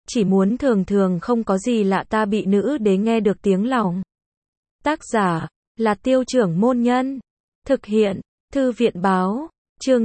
chỉ muốn thường thường không có gì lạ ta bị nữ đế nghe được tiếng lòng. Tác giả là Tiêu Trưởng Môn Nhân. Thực hiện Thư viện Báo. Chương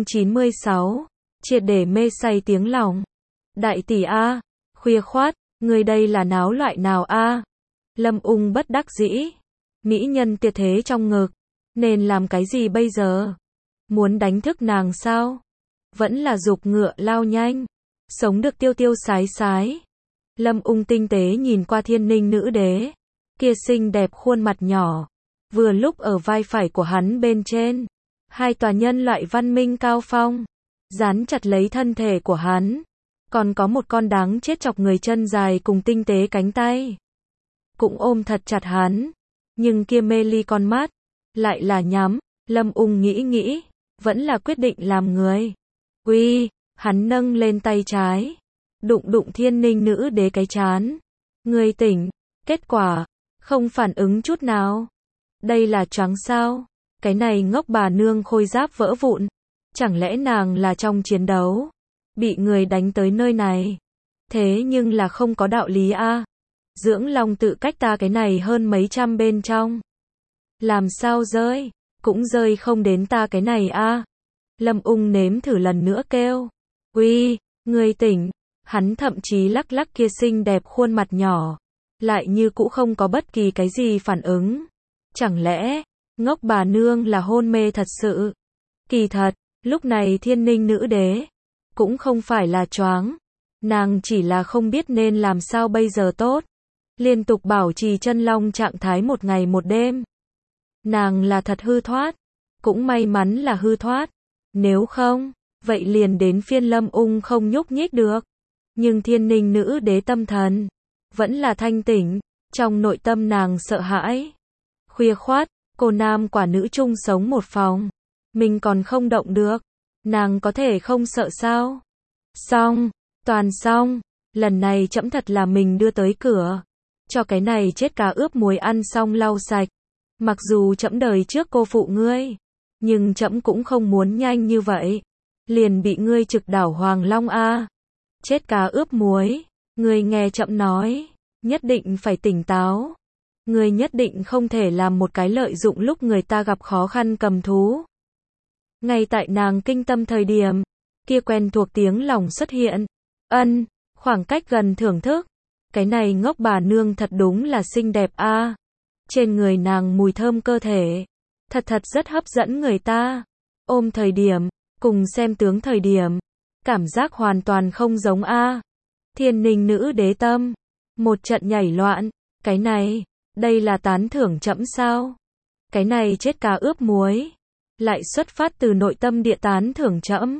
96. Triệt để mê say tiếng lòng. Đại tỷ a, khuya khoát, người đây là náo loại nào a? Lâm Ung bất đắc dĩ. Mỹ nhân tuyệt thế trong ngực, nên làm cái gì bây giờ? Muốn đánh thức nàng sao? Vẫn là giục ngựa lao nhanh, sống được tiêu tiêu sái sái. Lâm Ung tinh tế nhìn qua Thiên Ninh nữ đế, kia xinh đẹp khuôn mặt nhỏ, vừa lúc ở vai phải của hắn bên trên, hai tòa nhân loại văn minh cao phong, dán chặt lấy thân thể của hắn, còn có một con đáng chết chọc người chân dài cùng tinh tế cánh tay, cũng ôm thật chặt hắn, nhưng kia mê ly con mắt, lại là nhắm. Lâm Ung nghĩ, vẫn là quyết định làm người. Uy, hắn nâng lên tay trái, đụng Thiên Ninh nữ đế cái trán. Người tỉnh, kết quả, không phản ứng chút nào. Đây là choáng sao? Cái này ngốc bà nương khôi giáp vỡ vụn. Chẳng lẽ nàng là trong chiến đấu, bị người đánh tới nơi này? Thế nhưng là không có đạo lý a. Dưỡng Long tự cách ta cái này hơn mấy trăm bên trong. Làm sao rơi? Cũng rơi không đến ta cái này a. Lâm Ung nếm thử lần nữa kêu. Uy, người tỉnh. Hắn thậm chí lắc kia xinh đẹp khuôn mặt nhỏ, lại như cũ không có bất kỳ cái gì phản ứng. Chẳng lẽ, ngốc bà nương là hôn mê thật sự? Kỳ thật, lúc này Thiên Ninh nữ đế, cũng không phải là choáng. Nàng chỉ là không biết nên làm sao bây giờ tốt. Liên tục bảo trì chân long trạng thái một ngày một đêm. Nàng là thật hư thoát. Cũng may mắn là hư thoát. Nếu không, vậy liền đến phiên Lâm Ung không nhúc nhích được. Nhưng Thiên Ninh nữ đế tâm thần vẫn là thanh tỉnh, trong nội tâm nàng sợ hãi. Khuya khoát, cô nam quả nữ chung sống một phòng, mình còn không động được, nàng có thể không sợ sao? Xong, toàn xong, lần này trẫm thật là mình đưa tới cửa, cho cái này chết cá ướp muối ăn xong lau sạch. Mặc dù trẫm đời trước cô phụ ngươi, nhưng trẫm cũng không muốn nhanh như vậy, liền bị ngươi trực đảo Hoàng Long a. Chết cá ướp muối, ngươi nghe trẫm nói, nhất định phải tỉnh táo. Ngươi nhất định không thể làm một cái lợi dụng lúc người ta gặp khó khăn cầm thú. Ngay tại nàng kinh tâm thời điểm, kia quen thuộc tiếng lòng xuất hiện. Khoảng cách gần thưởng thức. Cái này ngốc bà nương thật đúng là xinh đẹp a. Trên người nàng mùi thơm cơ thể, thật rất hấp dẫn người ta. Ôm thời điểm, cùng xem tướng thời điểm, cảm giác hoàn toàn không giống a. Thiên Ninh nữ đế tâm, một trận nhảy loạn. Cái này, đây là tán thưởng trẫm sao? Cái này chết cá ướp muối, lại xuất phát từ nội tâm địa tán thưởng trẫm.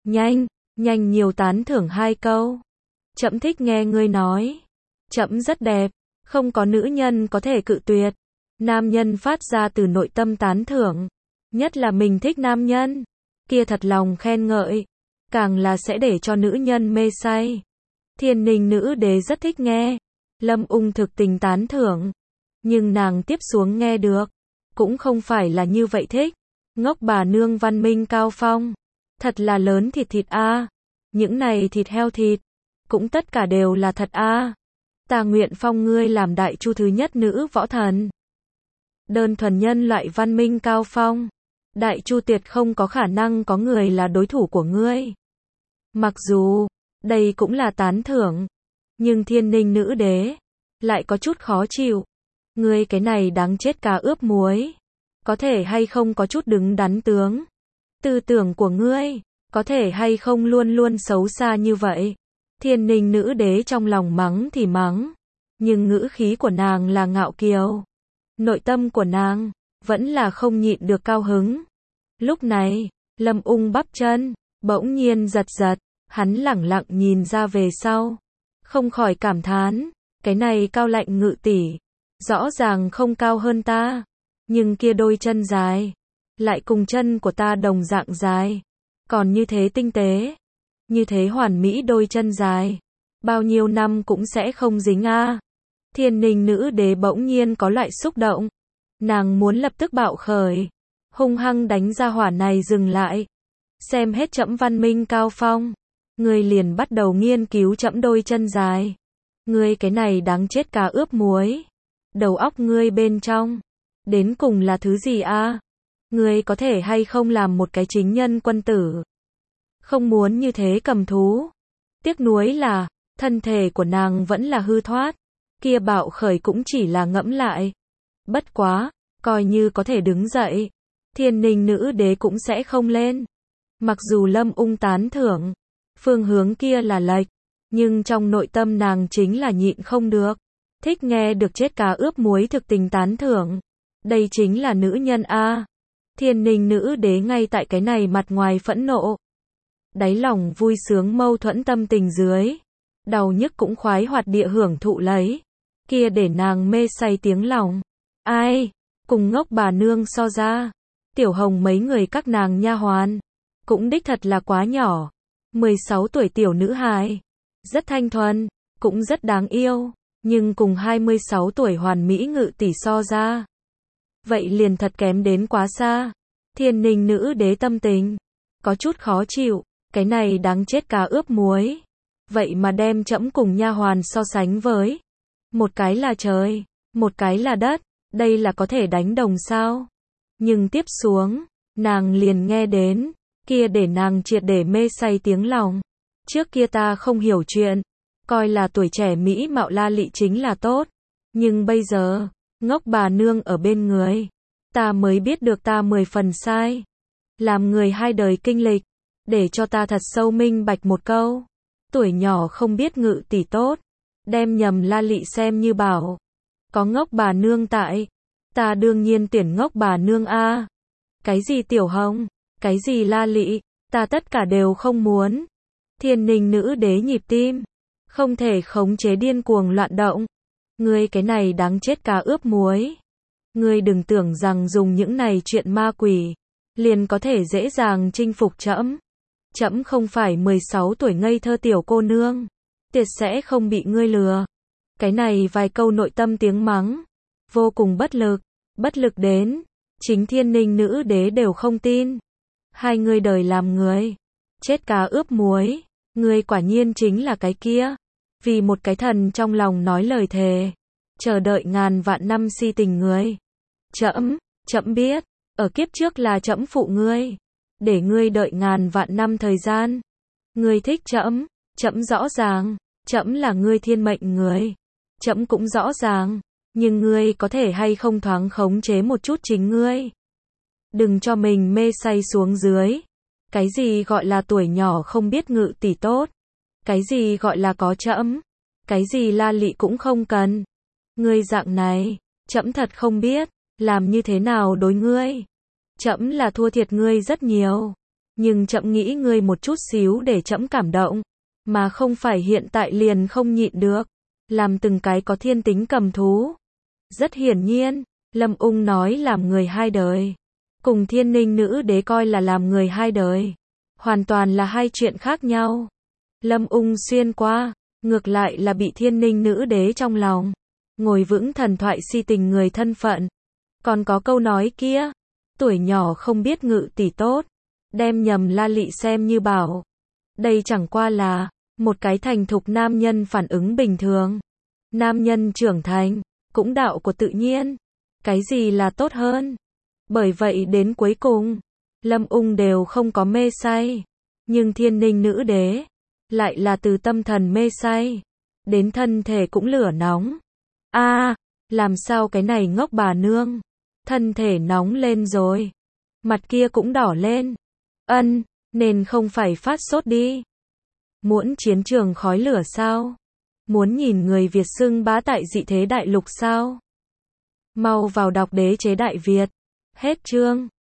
Nhanh nhiều tán thưởng 2 câu. Trẫm thích nghe ngươi nói. Trẫm rất đẹp, không có nữ nhân có thể cự tuyệt. Nam nhân phát ra từ nội tâm tán thưởng, nhất là mình thích nam nhân, kia thật lòng khen ngợi, càng là sẽ để cho nữ nhân mê say. Thiên Ninh nữ đế rất thích nghe. Lâm Ung thực tình tán thưởng, nhưng nàng tiếp xuống nghe được, cũng không phải là như vậy thích. Ngốc bà nương văn minh cao phong, thật là lớn thịt a. Những này thịt heo thịt, cũng tất cả đều là thật a. Ta nguyện phong ngươi làm đại chu thứ nhất nữ võ thần. Đơn thuần nhân loại văn minh cao phong, đại chu tuyệt không có khả năng có người là đối thủ của ngươi. Mặc dù, đây cũng là tán thưởng, nhưng Thiên Ninh nữ đế lại có chút khó chịu. Ngươi cái này đáng chết cá ướp muối, có thể hay không có chút đứng đắn tướng? Tư tưởng của ngươi, có thể hay không luôn luôn xấu xa như vậy? Thiên Ninh nữ đế trong lòng mắng thì mắng, nhưng ngữ khí của nàng là ngạo kiều. Nội tâm của nàng, vẫn là không nhịn được cao hứng. Lúc này, Lâm Ung bắp chân, bỗng nhiên giật, hắn lẳng lặng nhìn ra về sau. Không khỏi cảm thán, cái này cao lạnh ngự tỷ, rõ ràng không cao hơn ta, nhưng kia đôi chân dài, lại cùng chân của ta đồng dạng dài, còn như thế tinh tế, như thế hoàn mỹ đôi chân dài, bao nhiêu năm cũng sẽ không dính a. Thiên Ninh nữ đế bỗng nhiên có loại xúc động, nàng muốn lập tức bạo khởi, hung hăng đánh ra hỏa này dừng lại. Xem hết trẫm văn minh cao phong, ngươi liền bắt đầu nghiên cứu trẫm đôi chân dài. Ngươi cái này đáng chết cá ướp muối. Đầu óc ngươi bên trong. Đến cùng là thứ gì a? Ngươi có thể hay không làm một cái chính nhân quân tử? Không muốn như thế cầm thú. Tiếc nuối là, thân thể của nàng vẫn là hư thoát. Kia bạo khởi cũng chỉ là ngẫm lại. Bất quá, coi như có thể đứng dậy. Thiên Ninh nữ đế cũng sẽ không lên. Mặc dù Lâm Ung tán thưởng, phương hướng kia là lệch, nhưng trong nội tâm nàng chính là nhịn không được. Thích nghe được chết cá ướp muối thực tình tán thưởng. Đây chính là nữ nhân a. Thiên Ninh nữ đế ngay tại cái này mặt ngoài phẫn nộ. Đáy lòng vui sướng mâu thuẫn tâm tình dưới. Đau nhức cũng khoái hoạt địa hưởng thụ lấy. Kia để nàng mê say tiếng lòng. Ai, cùng ngốc bà nương so ra. Tiểu Hồng mấy người các nàng nha hoàn. Cũng đích thật là quá nhỏ. 16 tuổi tiểu nữ hài. Rất thanh thuần, cũng rất đáng yêu. Nhưng cùng 26 tuổi hoàn mỹ ngự tỷ so ra. Vậy liền thật kém đến quá xa. Thiên Ninh nữ đế tâm tình. Có chút khó chịu. Cái này đáng chết cá ướp muối. Vậy mà đem trẫm cùng nha hoàn so sánh với. Một cái là trời, một cái là đất. Đây là có thể đánh đồng sao? Nhưng tiếp xuống, nàng liền nghe đến. Kia để nàng triệt để mê say tiếng lòng. Trước kia ta không hiểu chuyện. Coi là tuổi trẻ mỹ mạo La Lị chính là tốt. Nhưng bây giờ, ngốc bà nương ở bên người. Ta mới biết được ta 10 phần sai. Làm người hai đời kinh lịch. Để cho ta thật sâu minh bạch một câu. Tuổi nhỏ không biết ngự tỷ tốt. Đem nhầm La Lị xem như bảo. Có ngốc bà nương tại. Ta đương nhiên tuyển ngốc bà nương a. Cái gì Tiểu Hồng, cái gì La Lị, ta tất cả đều không muốn. Thiên Ninh nữ đế nhịp tim. Không thể khống chế điên cuồng loạn động. Ngươi cái này đáng chết cá ướp muối. Ngươi đừng tưởng rằng dùng những này chuyện ma quỷ. Liền có thể dễ dàng chinh phục trẫm. Trẫm không phải 16 tuổi ngây thơ tiểu cô nương. Tuyệt sẽ không bị ngươi lừa. Cái này vài câu nội tâm tiếng mắng. Vô cùng bất lực. Bất lực đến. Chính Thiên Ninh nữ đế đều không tin. Hai người đời làm người. Chết cá ướp muối. Ngươi quả nhiên chính là cái kia. Vì một cái thần trong lòng nói lời thề. Chờ đợi ngàn vạn năm si tình người. Trẫm biết. Ở kiếp trước là trẫm phụ ngươi. Để ngươi đợi ngàn vạn năm thời gian. Ngươi thích trẫm rõ ràng. Trẫm là ngươi thiên mệnh người. Trẫm cũng rõ ràng. Nhưng ngươi có thể hay không thoáng khống chế một chút chính ngươi. Đừng cho mình mê say xuống dưới. Cái gì gọi là tuổi nhỏ không biết ngự tỷ tốt. Cái gì gọi là có trẫm. Cái gì La Lị cũng không cần. Ngươi dạng này, trẫm thật không biết. Làm như thế nào đối ngươi. Trẫm là thua thiệt ngươi rất nhiều. Nhưng trẫm nghĩ ngươi một chút xíu để trẫm cảm động. Mà không phải hiện tại liền không nhịn được. Làm từng cái có thiên tính cầm thú. Rất hiển nhiên, Lâm Ung nói làm người hai đời. Cùng Thiên Ninh nữ đế coi là làm người hai đời. Hoàn toàn là hai chuyện khác nhau. Lâm Ung xuyên qua, ngược lại là bị Thiên Ninh nữ đế trong lòng. Ngồi vững thần thoại si tình người thân phận. Còn có câu nói kia. Tuổi nhỏ không biết ngự tỷ tốt. Đem nhầm La Lị xem như bảo. Đây chẳng qua là một cái thành thục nam nhân phản ứng bình thường. Nam nhân trưởng thành. Cũng đạo của tự nhiên. Cái gì là tốt hơn? Bởi vậy đến cuối cùng, Lâm Ung đều không có mê say. Nhưng Thiên Ninh nữ đế, lại là từ tâm thần mê say. Đến thân thể cũng lửa nóng. Làm sao cái này ngốc bà nương? Thân thể nóng lên rồi. Mặt kia cũng đỏ lên. Nên không phải phát sốt đi. Muốn chiến trường khói lửa sao? Muốn nhìn người Việt xưng bá tại dị thế đại lục sao? Mau vào đọc Đế chế Đại Việt. Hết chương.